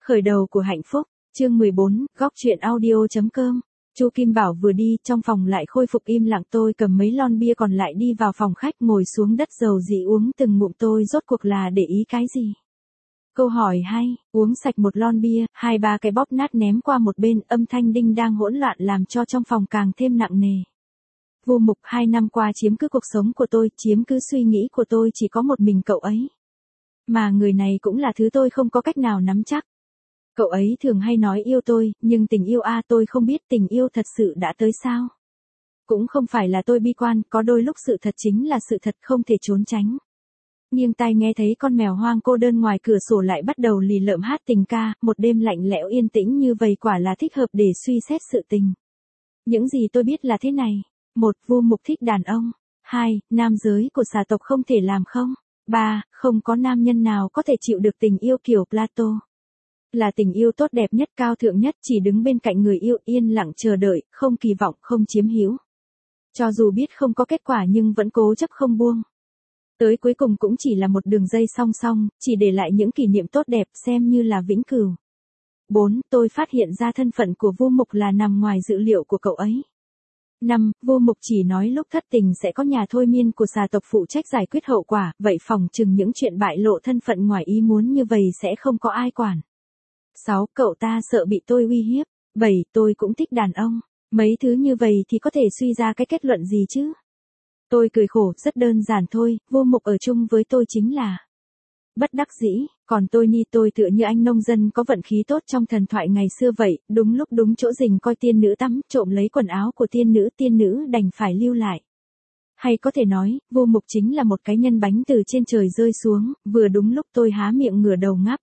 Khởi đầu của hạnh phúc, chương 14, góc truyện audio.com. Chu Kim Bảo vừa đi, trong phòng lại khôi phục im lặng. Tôi cầm mấy lon bia còn lại đi vào phòng khách, ngồi xuống đất dầu dĩ uống từng ngụm. Tôi rốt cuộc là để ý cái gì? Câu hỏi hay, uống sạch một lon bia, 2-3 cái bóp nát ném qua một bên, âm thanh đinh đang hỗn loạn làm cho trong phòng càng thêm nặng nề. Vô Mục 2 năm qua chiếm cứ cuộc sống của tôi, chiếm cứ suy nghĩ của tôi, chỉ có một mình cậu ấy. Mà người này cũng là thứ tôi không có cách nào nắm chắc. Cậu ấy thường hay nói yêu tôi, nhưng tình yêu tôi không biết tình yêu thật sự đã tới sao. Cũng không phải là tôi bi quan, có đôi lúc sự thật chính là sự thật, không thể trốn tránh. Nghiêng tai nghe thấy con mèo hoang cô đơn ngoài cửa sổ lại bắt đầu lì lợm hát tình ca. Một đêm lạnh lẽo yên tĩnh như vậy quả là thích hợp để suy xét sự tình. Những gì tôi biết là thế này. 1. Vô Mục thích đàn ông. 2. Nam giới của xà tộc không thể làm không. 3. Không có nam nhân nào có thể chịu được tình yêu kiểu Plato. Là tình yêu tốt đẹp nhất, cao thượng nhất, chỉ đứng bên cạnh người yêu, yên lặng chờ đợi, không kỳ vọng, không chiếm hữu. Cho dù biết không có kết quả nhưng vẫn cố chấp không buông. Tới cuối cùng cũng chỉ là một đường dây song song, chỉ để lại những kỷ niệm tốt đẹp, xem như là vĩnh cửu. 4. Tôi phát hiện ra thân phận của Vô Mục là nằm ngoài dự liệu của cậu ấy. 5. Vô Mục chỉ nói lúc thất tình sẽ có nhà thôi miên của xà tộc phụ trách giải quyết hậu quả, vậy phòng chừng những chuyện bại lộ thân phận ngoài ý muốn như vậy sẽ không có ai quản. 6. Cậu ta sợ bị tôi uy hiếp. 7. Tôi cũng thích đàn ông. Mấy thứ như vậy thì có thể suy ra cái kết luận gì chứ? Tôi cười khổ, rất đơn giản thôi, Vô Mục ở chung với tôi chính là bất đắc dĩ, còn tôi tôi tựa như anh nông dân có vận khí tốt trong thần thoại ngày xưa vậy, đúng lúc đúng chỗ rình coi tiên nữ tắm, trộm lấy quần áo của tiên nữ đành phải lưu lại. Hay có thể nói, Vô Mục chính là một cái nhân bánh từ trên trời rơi xuống, vừa đúng lúc tôi há miệng ngửa đầu ngáp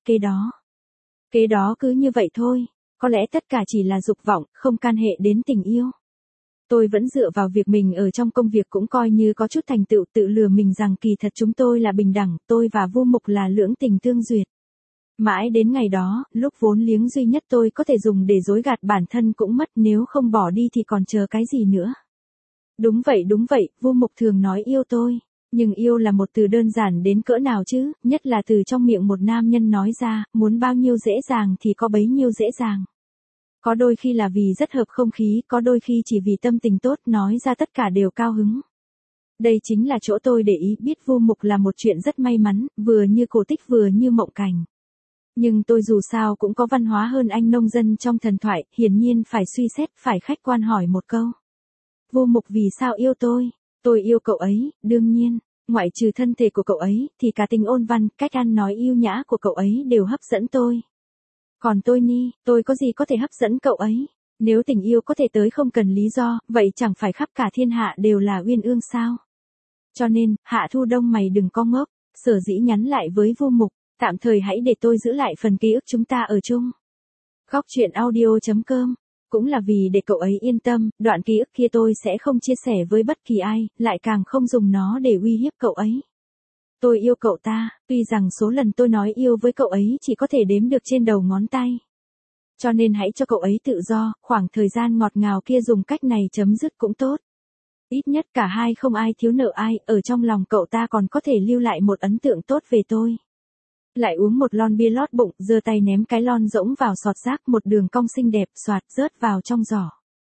kế đó cứ như vậy thôi, có lẽ tất cả chỉ là dục vọng, không can hệ đến tình yêu. Tôi vẫn dựa vào việc mình ở trong công việc cũng coi như có chút thành tựu, tự lừa mình rằng kỳ thật chúng tôi là bình đẳng, tôi và Vô Mục là lưỡng tình tương duyệt. Mãi đến ngày đó, lúc vốn liếng duy nhất tôi có thể dùng để dối gạt bản thân cũng mất, nếu không bỏ đi thì còn chờ cái gì nữa. Đúng vậy, Vô Mục thường nói yêu tôi, nhưng yêu là một từ đơn giản đến cỡ nào chứ, nhất là từ trong miệng một nam nhân nói ra, muốn bao nhiêu dễ dàng thì có bấy nhiêu dễ dàng. Có đôi khi là vì rất hợp không khí, có đôi khi chỉ vì tâm tình tốt, nói ra tất cả đều cao hứng. Đây chính là chỗ tôi để ý, biết Vô Mục là một chuyện rất may mắn, vừa như cổ tích vừa như mộng cảnh. Nhưng tôi dù sao cũng có văn hóa hơn anh nông dân trong thần thoại, hiển nhiên phải suy xét, phải khách quan hỏi một câu. Vô Mục vì sao yêu tôi? Tôi yêu cậu ấy, đương nhiên, ngoại trừ thân thể của cậu ấy, thì cả tình ôn văn, cách ăn nói yêu nhã của cậu ấy đều hấp dẫn tôi. Còn tôi có gì có thể hấp dẫn cậu ấy? Nếu tình yêu có thể tới không cần lý do, vậy chẳng phải khắp cả thiên hạ đều là uyên ương sao? Cho nên, Hạ Thu Đông mày đừng có ngốc, sở dĩ nhắn lại với Vô Mục, tạm thời hãy để tôi giữ lại phần ký ức chúng ta ở chung. Góc truyện audio.com, cũng là vì để cậu ấy yên tâm, đoạn ký ức kia tôi sẽ không chia sẻ với bất kỳ ai, lại càng không dùng nó để uy hiếp cậu ấy. Tôi yêu cậu ta, tuy rằng số lần tôi nói yêu với cậu ấy chỉ có thể đếm được trên đầu ngón tay. Cho nên hãy cho cậu ấy tự do, khoảng thời gian ngọt ngào kia dùng cách này chấm dứt cũng tốt. Ít nhất cả hai không ai thiếu nợ ai, ở trong lòng cậu ta còn có thể lưu lại một ấn tượng tốt về tôi. Lại uống một lon bia lót bụng, giơ tay ném cái lon rỗng vào sọt rác, một đường cong xinh đẹp xoạt rớt vào trong giỏ.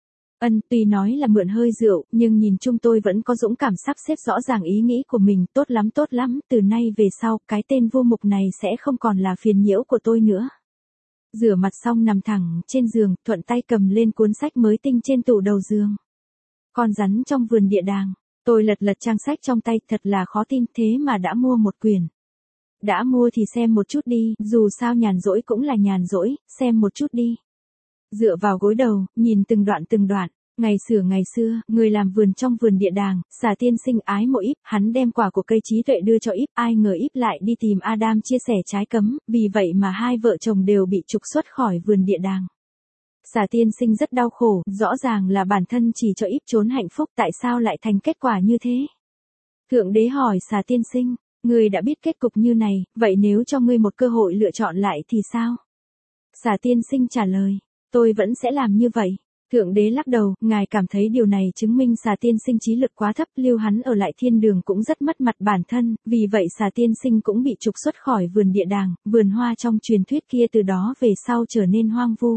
Tuy nói là mượn hơi rượu, nhưng nhìn chung tôi vẫn có dũng cảm sắp xếp rõ ràng ý nghĩ của mình, tốt lắm, từ nay về sau, cái tên Vô Mục này sẽ không còn là phiền nhiễu của tôi nữa. Rửa mặt xong nằm thẳng trên giường, thuận tay cầm lên cuốn sách mới tinh trên tủ đầu giường. Con rắn trong vườn địa đàng, tôi lật trang sách trong tay, thật là khó tin, thế mà đã mua một quyển. Đã mua thì xem một chút đi, dù sao nhàn rỗi cũng là nhàn rỗi, xem một chút đi. Dựa vào gối đầu, nhìn từng đoạn, ngày xưa, người làm vườn trong vườn địa đàng, Xà tiên sinh ái mộ Íp, hắn đem quả của cây trí tuệ đưa cho Íp, ai ngờ Íp lại đi tìm Adam chia sẻ trái cấm, vì vậy mà hai vợ chồng đều bị trục xuất khỏi vườn địa đàng. Xà tiên sinh rất đau khổ, rõ ràng là bản thân chỉ cho Íp trốn hạnh phúc, tại sao lại thành kết quả như thế? Thượng đế hỏi Xà tiên sinh, ngươi đã biết kết cục như này, vậy nếu cho ngươi một cơ hội lựa chọn lại thì sao? Xà tiên sinh trả lời, tôi vẫn sẽ làm như vậy. Thượng đế lắc đầu, ngài cảm thấy điều này chứng minh xà tiên sinh trí lực quá thấp, lưu hắn ở lại thiên đường cũng rất mất mặt bản thân, vì vậy xà tiên sinh cũng bị trục xuất khỏi vườn địa đàng, vườn hoa trong truyền thuyết kia từ đó về sau trở nên hoang vu.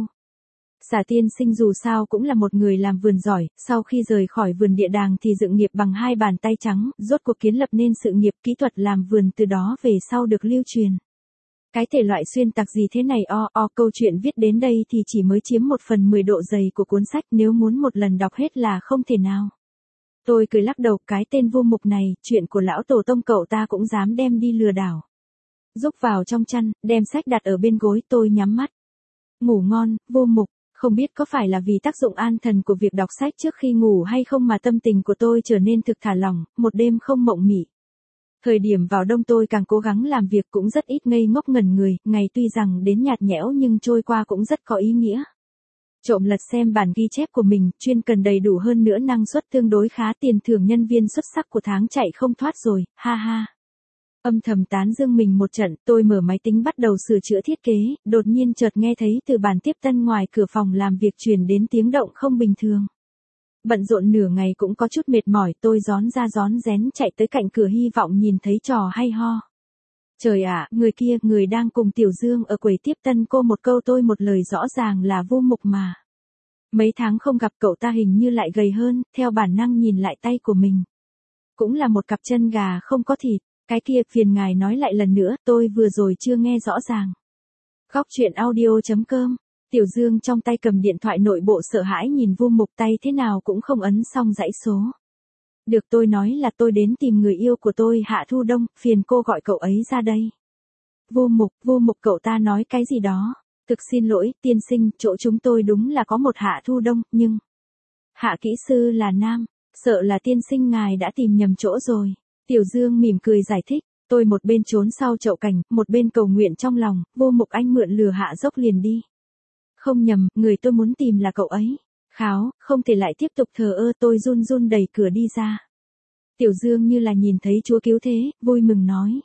Xà tiên sinh dù sao cũng là một người làm vườn giỏi, sau khi rời khỏi vườn địa đàng thì dựng nghiệp bằng hai bàn tay trắng, rốt cuộc kiến lập nên sự nghiệp kỹ thuật làm vườn từ đó về sau được lưu truyền. Cái thể loại xuyên tạc gì thế này câu chuyện viết đến đây thì chỉ mới chiếm 1/10 độ dày của cuốn sách, nếu muốn một lần đọc hết là không thể nào. Tôi cười lắc đầu, cái tên Vô Mục này, chuyện của lão tổ tông cậu ta cũng dám đem đi lừa đảo. Rúc vào trong chăn, đem sách đặt ở bên gối, tôi nhắm mắt. Ngủ ngon, Vô Mục. Không biết có phải là vì tác dụng an thần của việc đọc sách trước khi ngủ hay không mà tâm tình của tôi trở nên thực thả lỏng, một đêm không mộng mị. Thời điểm vào đông tôi càng cố gắng làm việc cũng rất ít ngây ngốc ngẩn người, ngày tuy rằng đến nhạt nhẽo nhưng trôi qua cũng rất có ý nghĩa. Trộm lật xem bản ghi chép của mình, chuyên cần đầy đủ hơn nữa năng suất tương đối khá, tiền thưởng nhân viên xuất sắc của tháng chạy không thoát rồi, ha ha. Âm thầm tán dương mình một trận, tôi mở máy tính bắt đầu sửa chữa thiết kế, đột nhiên chợt nghe thấy từ bàn tiếp tân ngoài cửa phòng làm việc truyền đến tiếng động không bình thường. Bận rộn nửa ngày cũng có chút mệt mỏi, tôi rón ra rón rén chạy tới cạnh cửa hy vọng nhìn thấy trò hay ho. Trời ạ, người kia, người đang cùng Tiểu Dương ở quầy tiếp tân cô một câu tôi một lời, rõ ràng là Vô Mục mà. Mấy tháng không gặp cậu ta hình như lại gầy hơn, theo bản năng nhìn lại tay của mình. Cũng là một cặp chân gà không có thịt. Cái kia, phiền ngài nói lại lần nữa, tôi vừa rồi chưa nghe rõ ràng. Góc truyện audio.com. Tiểu Dương trong tay cầm điện thoại, nội bộ sợ hãi nhìn Vô Mục, tay thế nào cũng không ấn xong dãy số. Được, tôi nói là tôi đến tìm người yêu của tôi, Hạ Thu Đông, phiền cô gọi cậu ấy ra đây. Vô Mục cậu ta nói cái gì đó. Thực xin lỗi, tiên sinh, chỗ chúng tôi đúng là có một Hạ Thu Đông, nhưng Hạ kỹ sư là nam, sợ là tiên sinh ngài đã tìm nhầm chỗ rồi. Tiểu Dương mỉm cười giải thích, tôi một bên trốn sau chậu cảnh, một bên cầu nguyện trong lòng, Vô Mục anh mượn lừa hạ dốc liền đi. Không nhầm, người tôi muốn tìm là cậu ấy. Kháo, không thể lại tiếp tục thờ ơ, tôi run run đẩy cửa đi ra. Tiểu Dương như là nhìn thấy Chúa cứu thế, vui mừng nói.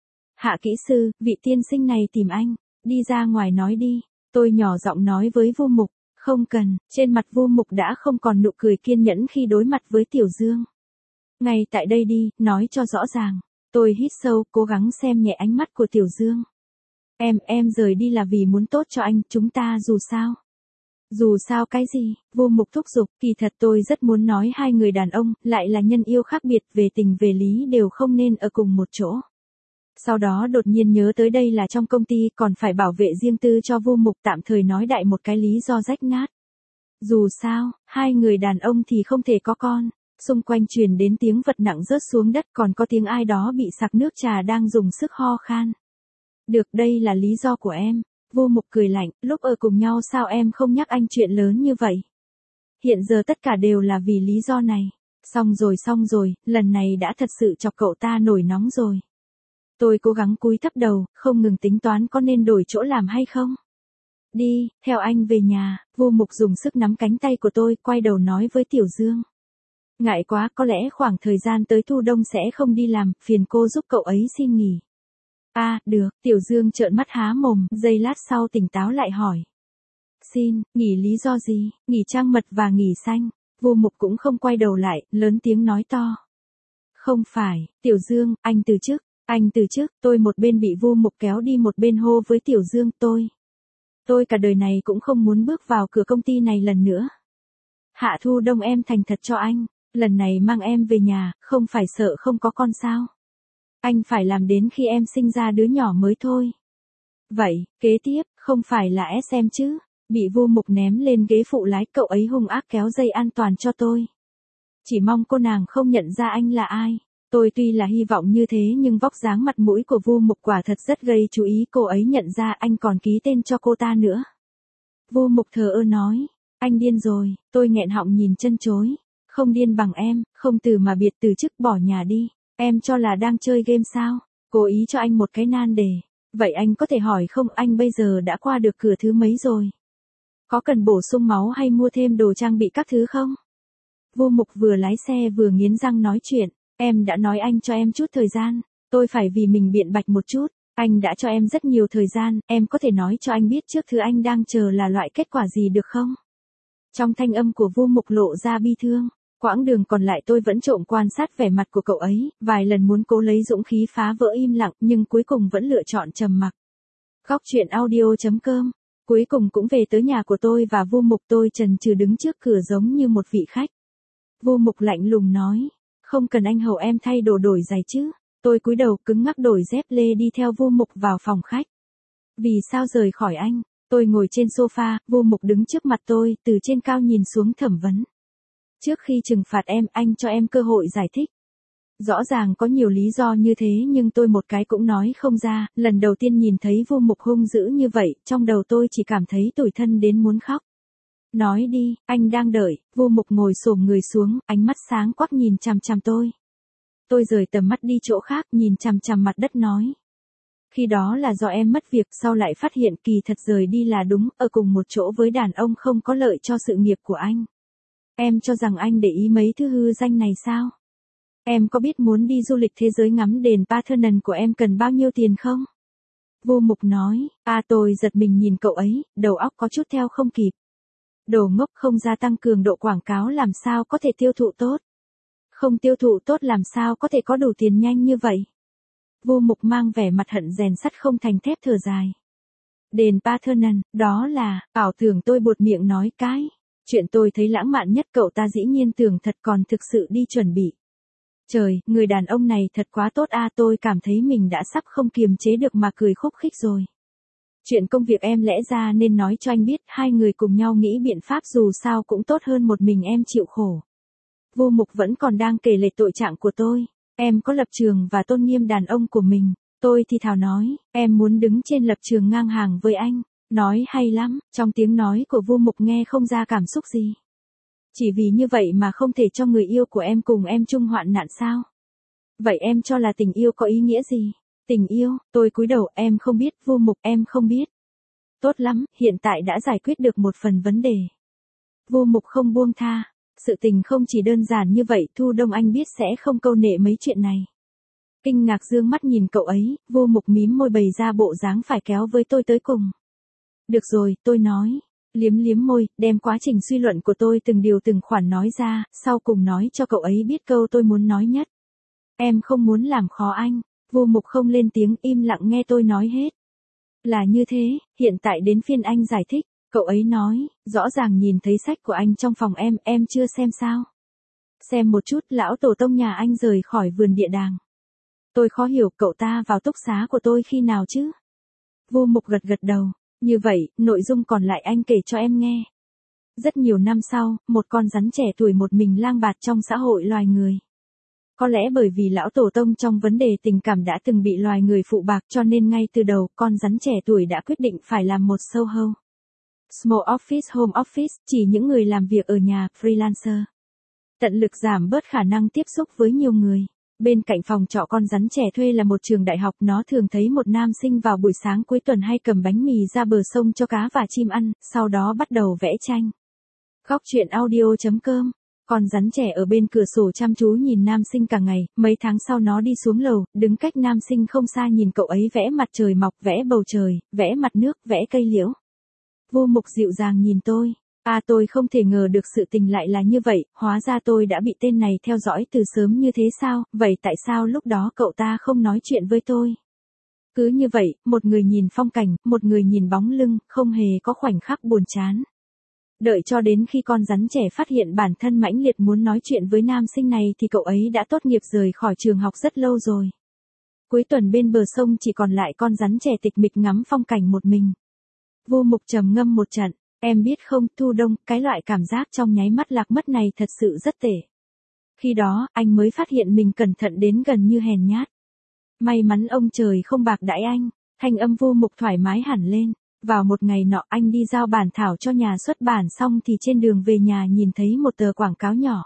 Hạ kỹ sư, vị tiên sinh này tìm anh, đi ra ngoài nói đi. Tôi nhỏ giọng nói với Vô Mục, không cần, trên mặt Vô Mục đã không còn nụ cười kiên nhẫn khi đối mặt với Tiểu Dương. Ngay tại đây đi, nói cho rõ ràng. Tôi hít sâu, cố gắng xem nhẹ ánh mắt của Tiểu Dương. Em rời đi là vì muốn tốt cho anh, chúng ta dù sao. Dù sao cái gì, Vô Mục thúc giục, kỳ thật tôi rất muốn nói hai người đàn ông, lại là nhân yêu khác biệt, về tình về lý đều không nên ở cùng một chỗ. Sau đó đột nhiên nhớ tới đây là trong công ty, còn phải bảo vệ riêng tư cho Vô Mục, tạm thời nói đại một cái lý do rách nát. Dù sao, hai người đàn ông thì không thể có con. Xung quanh truyền đến tiếng vật nặng rớt xuống đất, còn có tiếng ai đó bị sặc nước trà đang dùng sức ho khan. Được, đây là lý do của em. Vô Mục cười lạnh, lúc ở cùng nhau sao em không nhắc anh chuyện lớn như vậy? Hiện giờ tất cả đều là vì lý do này. Xong rồi, lần này đã thật sự chọc cậu ta nổi nóng rồi. Tôi cố gắng cúi thấp đầu, không ngừng tính toán có nên đổi chỗ làm hay không. Đi, theo anh về nhà. Vô Mục dùng sức nắm cánh tay của tôi, quay đầu nói với Tiểu Dương. Ngại quá, có lẽ khoảng thời gian tới Thu Đông sẽ không đi làm, phiền cô giúp cậu ấy xin nghỉ. Được, Tiểu Dương trợn mắt há mồm, giây lát sau tỉnh táo lại hỏi. Xin, nghỉ lý do gì, nghỉ trăng mật và nghỉ xanh. Vô Mục cũng không quay đầu lại, lớn tiếng nói to. Không phải, Tiểu Dương, anh từ chức, tôi một bên bị Vô Mục kéo đi một bên hô với Tiểu Dương, tôi cả đời này cũng không muốn bước vào cửa công ty này lần nữa. Hạ Thu Đông, em thành thật cho anh. Lần này mang em về nhà, không phải sợ không có con sao? Anh phải làm đến khi em sinh ra đứa nhỏ mới thôi. Vậy, kế tiếp, không phải là SM chứ? Bị Vô Mục ném lên ghế phụ lái, cậu ấy hung ác kéo dây an toàn cho tôi. Chỉ mong cô nàng không nhận ra anh là ai. Tôi tuy là hy vọng như thế nhưng vóc dáng mặt mũi của Vô Mục quả thật rất gây chú ý, cô ấy nhận ra anh còn ký tên cho cô ta nữa. Vô Mục thờ ơ nói, anh điên rồi, tôi nghẹn họng nhìn chân chối. Không điên bằng em, không từ mà biệt, từ chức bỏ nhà đi. Em cho là đang chơi game sao? Cố ý cho anh một cái nan đề. Vậy anh có thể hỏi không, anh bây giờ đã qua được cửa thứ mấy rồi? Có cần bổ sung máu hay mua thêm đồ trang bị các thứ không? Vô Mục vừa lái xe vừa nghiến răng nói chuyện. Em đã nói anh cho em chút thời gian. Tôi phải vì mình biện bạch một chút. Anh đã cho em rất nhiều thời gian, em có thể nói cho anh biết trước thứ anh đang chờ là loại kết quả gì được không? Trong thanh âm của Vu Mục lộ ra bi thương. Quãng đường còn lại tôi vẫn trộm quan sát vẻ mặt của cậu ấy, vài lần muốn cố lấy dũng khí phá vỡ im lặng nhưng cuối cùng vẫn lựa chọn trầm mặc. Góc truyện audio.com. Cuối cùng cũng về tới nhà của tôi và Vu Mục, tôi chần chừ đứng trước cửa giống như một vị khách. Vu Mục lạnh lùng nói, không cần anh hầu em thay đồ đổi giày chứ. Tôi cúi đầu cứng ngắc đổi dép lê đi theo Vu Mục vào phòng khách. Vì sao rời khỏi anh? Tôi ngồi trên sofa, Vu Mục đứng trước mặt tôi, từ trên cao nhìn xuống thẩm vấn. Trước khi trừng phạt em, anh cho em cơ hội giải thích. Rõ ràng có nhiều lý do như thế nhưng tôi một cái cũng nói không ra, lần đầu tiên nhìn thấy Vu Mục hung dữ như vậy, trong đầu tôi chỉ cảm thấy tủi thân đến muốn khóc. Nói đi, anh đang đợi. Vu Mục ngồi xổm người xuống, ánh mắt sáng quắc nhìn chằm chằm tôi. Tôi rời tầm mắt đi chỗ khác, nhìn chằm chằm mặt đất nói. Khi đó là do em mất việc, sau lại phát hiện kỳ thật rời đi là đúng, ở cùng một chỗ với đàn ông không có lợi cho sự nghiệp của anh. Em cho rằng anh để ý mấy thứ hư danh này sao? Em có biết muốn đi du lịch thế giới ngắm đền Parthenon của em cần bao nhiêu tiền không? Vu Mục nói, tôi giật mình nhìn cậu ấy, đầu óc có chút theo không kịp. Đồ ngốc, không gia tăng cường độ quảng cáo làm sao có thể tiêu thụ tốt? Không tiêu thụ tốt làm sao có thể có đủ tiền nhanh như vậy? Vu Mục mang vẻ mặt hận rèn sắt không thành thép thở dài. Đền Parthenon, đó là, ảo tưởng. Tôi buột miệng nói cái. Chuyện tôi thấy lãng mạn nhất cậu ta dĩ nhiên tưởng thật còn thực sự đi chuẩn bị. Trời, người đàn ông này thật quá tốt tôi cảm thấy mình đã sắp không kiềm chế được mà cười khúc khích rồi. Chuyện công việc em lẽ ra nên nói cho anh biết, hai người cùng nhau nghĩ biện pháp dù sao cũng tốt hơn một mình em chịu khổ. Vu Mục vẫn còn đang kể lể tội trạng của tôi. Em có lập trường và tôn nghiêm đàn ông của mình. Tôi thì thào nói, em muốn đứng trên lập trường ngang hàng với anh. Nói hay lắm, trong tiếng nói của Vu Mục nghe không ra cảm xúc gì. Chỉ vì như vậy mà không thể cho người yêu của em cùng em chung hoạn nạn sao? Vậy em cho là tình yêu có ý nghĩa gì? Tình yêu, tôi cúi đầu, em không biết. Vu Mục, em không biết. Tốt lắm, hiện tại đã giải quyết được một phần vấn đề. Vu Mục không buông tha. Sự tình không chỉ đơn giản như vậy, Thu Đông anh biết sẽ không câu nệ mấy chuyện này. Kinh ngạc dương mắt nhìn cậu ấy, Vu Mục mím môi bày ra bộ dáng phải kéo với tôi tới cùng. Được rồi, tôi nói. Liếm liếm môi, đem quá trình suy luận của tôi từng điều từng khoản nói ra, sau cùng nói cho cậu ấy biết câu tôi muốn nói nhất. Em không muốn làm khó anh. Vu Mục không lên tiếng, im lặng nghe tôi nói hết. Là như thế, hiện tại đến phiên anh giải thích. Cậu ấy nói, rõ ràng nhìn thấy sách của anh trong phòng em chưa xem sao? Xem một chút, lão tổ tông nhà anh rời khỏi vườn địa đàng. Tôi khó hiểu, cậu ta vào túc xá của tôi khi nào chứ? Vu Mục gật gật đầu. Như vậy, nội dung còn lại anh kể cho em nghe. Rất nhiều năm sau, một con rắn trẻ tuổi một mình lang bạt trong xã hội loài người. Có lẽ bởi vì lão tổ tông trong vấn đề tình cảm đã từng bị loài người phụ bạc cho nên ngay từ đầu con rắn trẻ tuổi đã quyết định phải làm một SOHO. Small Office Home Office, chỉ những người làm việc ở nhà, freelancer. Tận lực giảm bớt khả năng tiếp xúc với nhiều người. Bên cạnh phòng trọ con rắn trẻ thuê là một trường đại học, nó thường thấy một nam sinh vào buổi sáng cuối tuần hay cầm bánh mì ra bờ sông cho cá và chim ăn, sau đó bắt đầu vẽ tranh. Góc truyện audio.com. Con rắn trẻ ở bên cửa sổ chăm chú nhìn nam sinh cả ngày, mấy tháng sau nó đi xuống lầu, đứng cách nam sinh không xa nhìn cậu ấy vẽ mặt trời mọc, vẽ bầu trời, vẽ mặt nước, vẽ cây liễu. Vu Mục dịu dàng nhìn tôi. Tôi không thể ngờ được sự tình lại là như vậy, hóa ra tôi đã bị tên này theo dõi từ sớm như thế sao, vậy tại sao lúc đó cậu ta không nói chuyện với tôi? Cứ như vậy, một người nhìn phong cảnh, một người nhìn bóng lưng, không hề có khoảnh khắc buồn chán. Đợi cho đến khi con rắn trẻ phát hiện bản thân mãnh liệt muốn nói chuyện với nam sinh này thì cậu ấy đã tốt nghiệp rời khỏi trường học rất lâu rồi. Cuối tuần bên bờ sông chỉ còn lại con rắn trẻ tịch mịch ngắm phong cảnh một mình. Vu Mục trầm ngâm một trận. Em biết không, Thu Đông, cái loại cảm giác trong nháy mắt lạc mất này thật sự rất tệ. Khi đó, anh mới phát hiện mình cẩn thận đến gần như hèn nhát. May mắn ông trời không bạc đãi anh. Thanh âm Vu Mục thoải mái hẳn lên. Vào một ngày nọ anh đi giao bản thảo cho nhà xuất bản xong thì trên đường về nhà nhìn thấy một tờ quảng cáo nhỏ.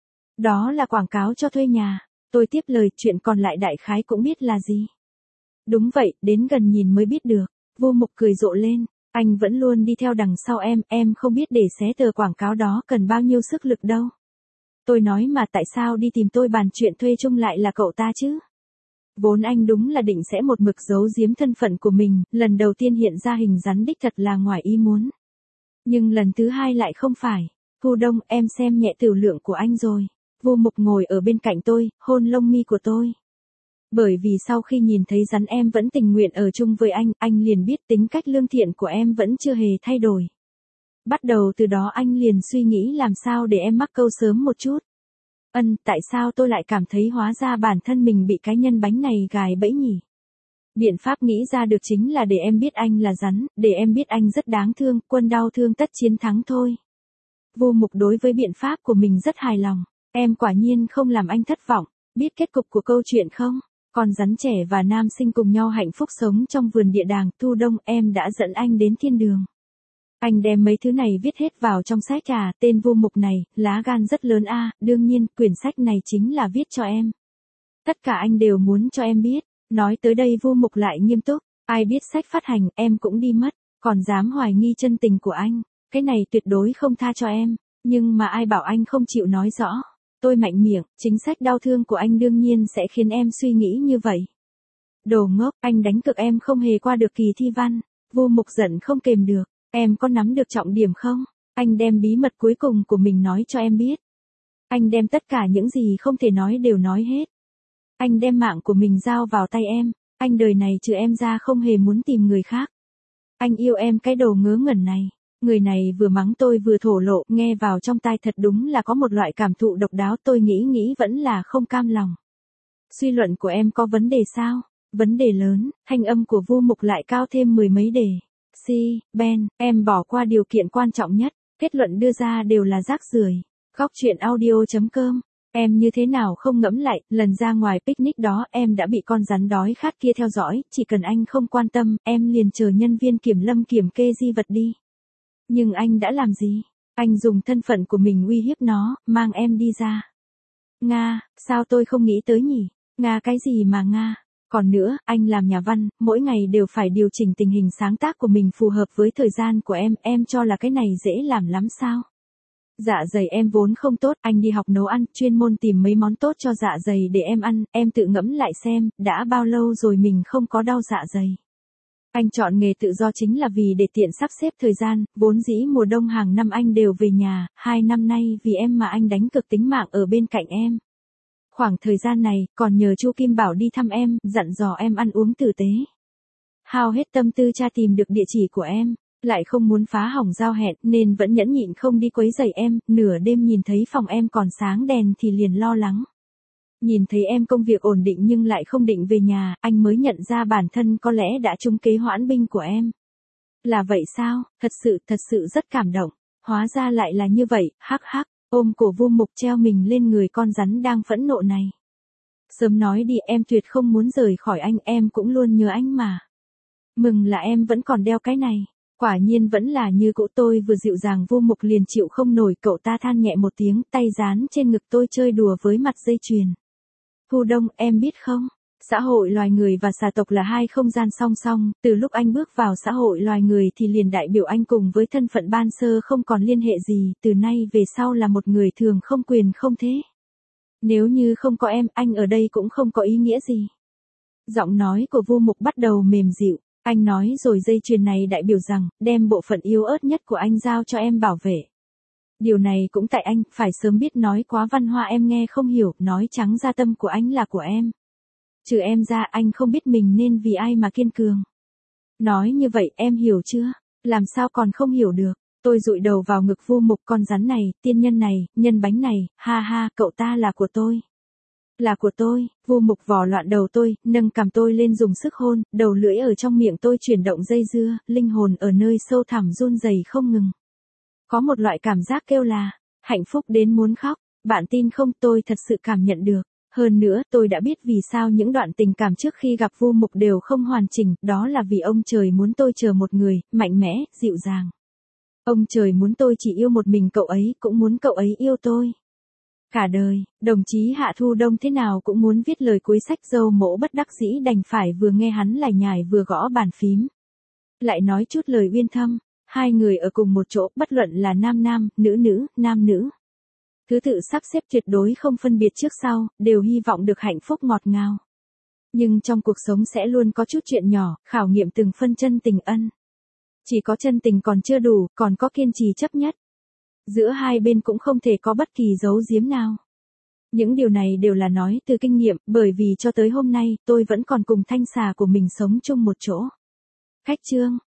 Đó là quảng cáo cho thuê nhà. Tôi tiếp lời, chuyện còn lại đại khái cũng biết là gì. Đúng vậy, đến gần nhìn mới biết được. Vu Mục cười rộ lên. Anh vẫn luôn đi theo đằng sau em không biết để xé tờ quảng cáo đó cần bao nhiêu sức lực đâu. Tôi nói mà tại sao đi tìm tôi bàn chuyện thuê chung lại là cậu ta chứ? Vốn anh đúng là định sẽ một mực giấu giếm thân phận của mình, lần đầu tiên hiện ra hình rắn đích thật là ngoài ý muốn. Nhưng lần thứ hai lại không phải. Thu Đông, em xem nhẹ tiểu lượng của anh rồi. Vu Mục ngồi ở bên cạnh tôi, hôn lông mi của tôi. Bởi vì sau khi nhìn thấy rắn em vẫn tình nguyện ở chung với anh liền biết tính cách lương thiện của em vẫn chưa hề thay đổi. Bắt đầu từ đó anh liền suy nghĩ làm sao để em mắc câu sớm một chút. Tại sao tôi lại cảm thấy hóa ra bản thân mình bị cái nhân bánh này gài bẫy nhỉ? Biện pháp nghĩ ra được chính là để em biết anh là rắn, để em biết anh rất đáng thương, quân đau thương tất chiến thắng thôi. Vu Mục đối với biện pháp của mình rất hài lòng. Em quả nhiên không làm anh thất vọng. Biết kết cục của câu chuyện không? Con rắn trẻ và nam sinh cùng nhau hạnh phúc sống trong vườn địa đàng. Thu Đông, em đã dẫn anh đến thiên đường. Anh đem mấy thứ này viết hết vào trong sách tên Vu Mục này, lá gan rất lớn đương nhiên, quyển sách này chính là viết cho em. Tất cả anh đều muốn cho em biết. Nói tới đây Vu Mục lại nghiêm túc, ai biết sách phát hành, em cũng đi mất, còn dám hoài nghi chân tình của anh, cái này tuyệt đối không tha cho em, nhưng mà ai bảo anh không chịu nói rõ. Tôi mạnh miệng, chính sách đau thương của anh đương nhiên sẽ khiến em suy nghĩ như vậy. Đồ ngốc, anh đánh cược em không hề qua được kỳ thi văn. Vu Mục giận không kềm được, em có nắm được trọng điểm không? Anh đem bí mật cuối cùng của mình nói cho em biết. Anh đem tất cả những gì không thể nói đều nói hết. Anh đem mạng của mình giao vào tay em, anh đời này trừ em ra không hề muốn tìm người khác. Anh yêu em cái đồ ngớ ngẩn này. Người này vừa mắng tôi vừa thổ lộ, nghe vào trong tai thật đúng là có một loại cảm thụ độc đáo, tôi nghĩ vẫn là không cam lòng. Suy luận của em có vấn đề sao? Vấn đề lớn, thanh âm của Vu Mục lại cao thêm mười mấy đề. Ben, em bỏ qua điều kiện quan trọng nhất, kết luận đưa ra đều là rác rưởi. Góc truyện audio.com. Em như thế nào không ngẫm lại, lần ra ngoài picnic đó em đã bị con rắn đói khát kia theo dõi, chỉ cần anh không quan tâm, em liền chờ nhân viên kiểm lâm kiểm kê di vật đi. Nhưng anh đã làm gì? Anh dùng thân phận của mình uy hiếp nó, mang em đi ra. Nga, sao tôi không nghĩ tới nhỉ? Nga cái gì mà Nga? Còn nữa, anh làm nhà văn, mỗi ngày đều phải điều chỉnh tình hình sáng tác của mình phù hợp với thời gian của em cho là cái này dễ làm lắm sao? Dạ dày em vốn không tốt, anh đi học nấu ăn, chuyên môn tìm mấy món tốt cho dạ dày để em ăn, em tự ngẫm lại xem, đã bao lâu rồi mình không có đau dạ dày. Anh chọn nghề tự do chính là vì để tiện sắp xếp thời gian, vốn dĩ mùa đông hàng năm anh đều về nhà, 2 năm nay vì em mà anh đánh cược tính mạng ở bên cạnh em. Khoảng thời gian này, còn nhờ Chu Kim Bảo đi thăm em, dặn dò em ăn uống tử tế. Hao hết tâm tư tra tìm được địa chỉ của em, lại không muốn phá hỏng giao hẹn nên vẫn nhẫn nhịn không đi quấy rầy em, nửa đêm nhìn thấy phòng em còn sáng đèn thì liền lo lắng. Nhìn thấy em công việc ổn định nhưng lại không định về nhà, anh mới nhận ra bản thân có lẽ đã trúng kế hoãn binh của em. Là vậy sao? Thật sự rất cảm động. Hóa ra lại là như vậy, hắc hắc, ôm cổ Vu Mục treo mình lên người con rắn đang phẫn nộ này. Sớm nói đi, em tuyệt không muốn rời khỏi anh, em cũng luôn nhớ anh mà. Mừng là em vẫn còn đeo cái này. Quả nhiên vẫn là như cũ, tôi vừa dịu dàng Vu Mục liền chịu không nổi, cậu ta than nhẹ một tiếng, tay dán trên ngực tôi chơi đùa với mặt dây chuyền. Thu Đông, em biết không? Xã hội loài người và xà tộc là hai không gian song song, từ lúc anh bước vào xã hội loài người thì liền đại biểu anh cùng với thân phận ban sơ không còn liên hệ gì, từ nay về sau là một người thường không quyền không thế. Nếu như không có em, anh ở đây cũng không có ý nghĩa gì. Giọng nói của Vu Mục bắt đầu mềm dịu, anh nói rồi dây chuyền này đại biểu rằng, đem bộ phận yếu ớt nhất của anh giao cho em bảo vệ. Điều này cũng tại anh, phải sớm biết, nói quá văn hoa em nghe không hiểu, nói trắng ra tâm của anh là của em. Trừ em ra anh không biết mình nên vì ai mà kiên cường. Nói như vậy em hiểu chưa? Làm sao còn không hiểu được? Tôi dụi đầu vào ngực Vu Mục, con rắn này, tiên nhân này, nhân bánh này, ha ha, cậu ta là của tôi. Là của tôi. Vu Mục vò loạn đầu tôi, nâng cằm tôi lên dùng sức hôn, đầu lưỡi ở trong miệng tôi chuyển động dây dưa, linh hồn ở nơi sâu thẳm run rẩy không ngừng. Có một loại cảm giác kêu là hạnh phúc đến muốn khóc. Bạn tin không, tôi thật sự cảm nhận được. Hơn nữa, tôi đã biết vì sao những đoạn tình cảm trước khi gặp Vu Mục đều không hoàn chỉnh, đó là vì ông trời muốn tôi chờ một người, mạnh mẽ, dịu dàng. Ông trời muốn tôi chỉ yêu một mình cậu ấy, cũng muốn cậu ấy yêu tôi. Cả đời, đồng chí Hạ Thu Đông thế nào cũng muốn viết lời cuối sách, dâu mỗ bất đắc dĩ đành phải vừa nghe hắn lải nhải vừa gõ bàn phím. Lại nói chút lời uyên thâm, hai người ở cùng một chỗ, bất luận là nam nam, nữ nữ, nam nữ. Thứ tự sắp xếp tuyệt đối không phân biệt trước sau, đều hy vọng được hạnh phúc ngọt ngào. Nhưng trong cuộc sống sẽ luôn có chút chuyện nhỏ, khảo nghiệm từng phân chân tình ân. Chỉ có chân tình còn chưa đủ, còn có kiên trì chấp nhất. Giữa hai bên cũng không thể có bất kỳ giấu giếm nào. Những điều này đều là nói từ kinh nghiệm, bởi vì cho tới hôm nay, tôi vẫn còn cùng thanh xà của mình sống chung một chỗ. Khách Trương,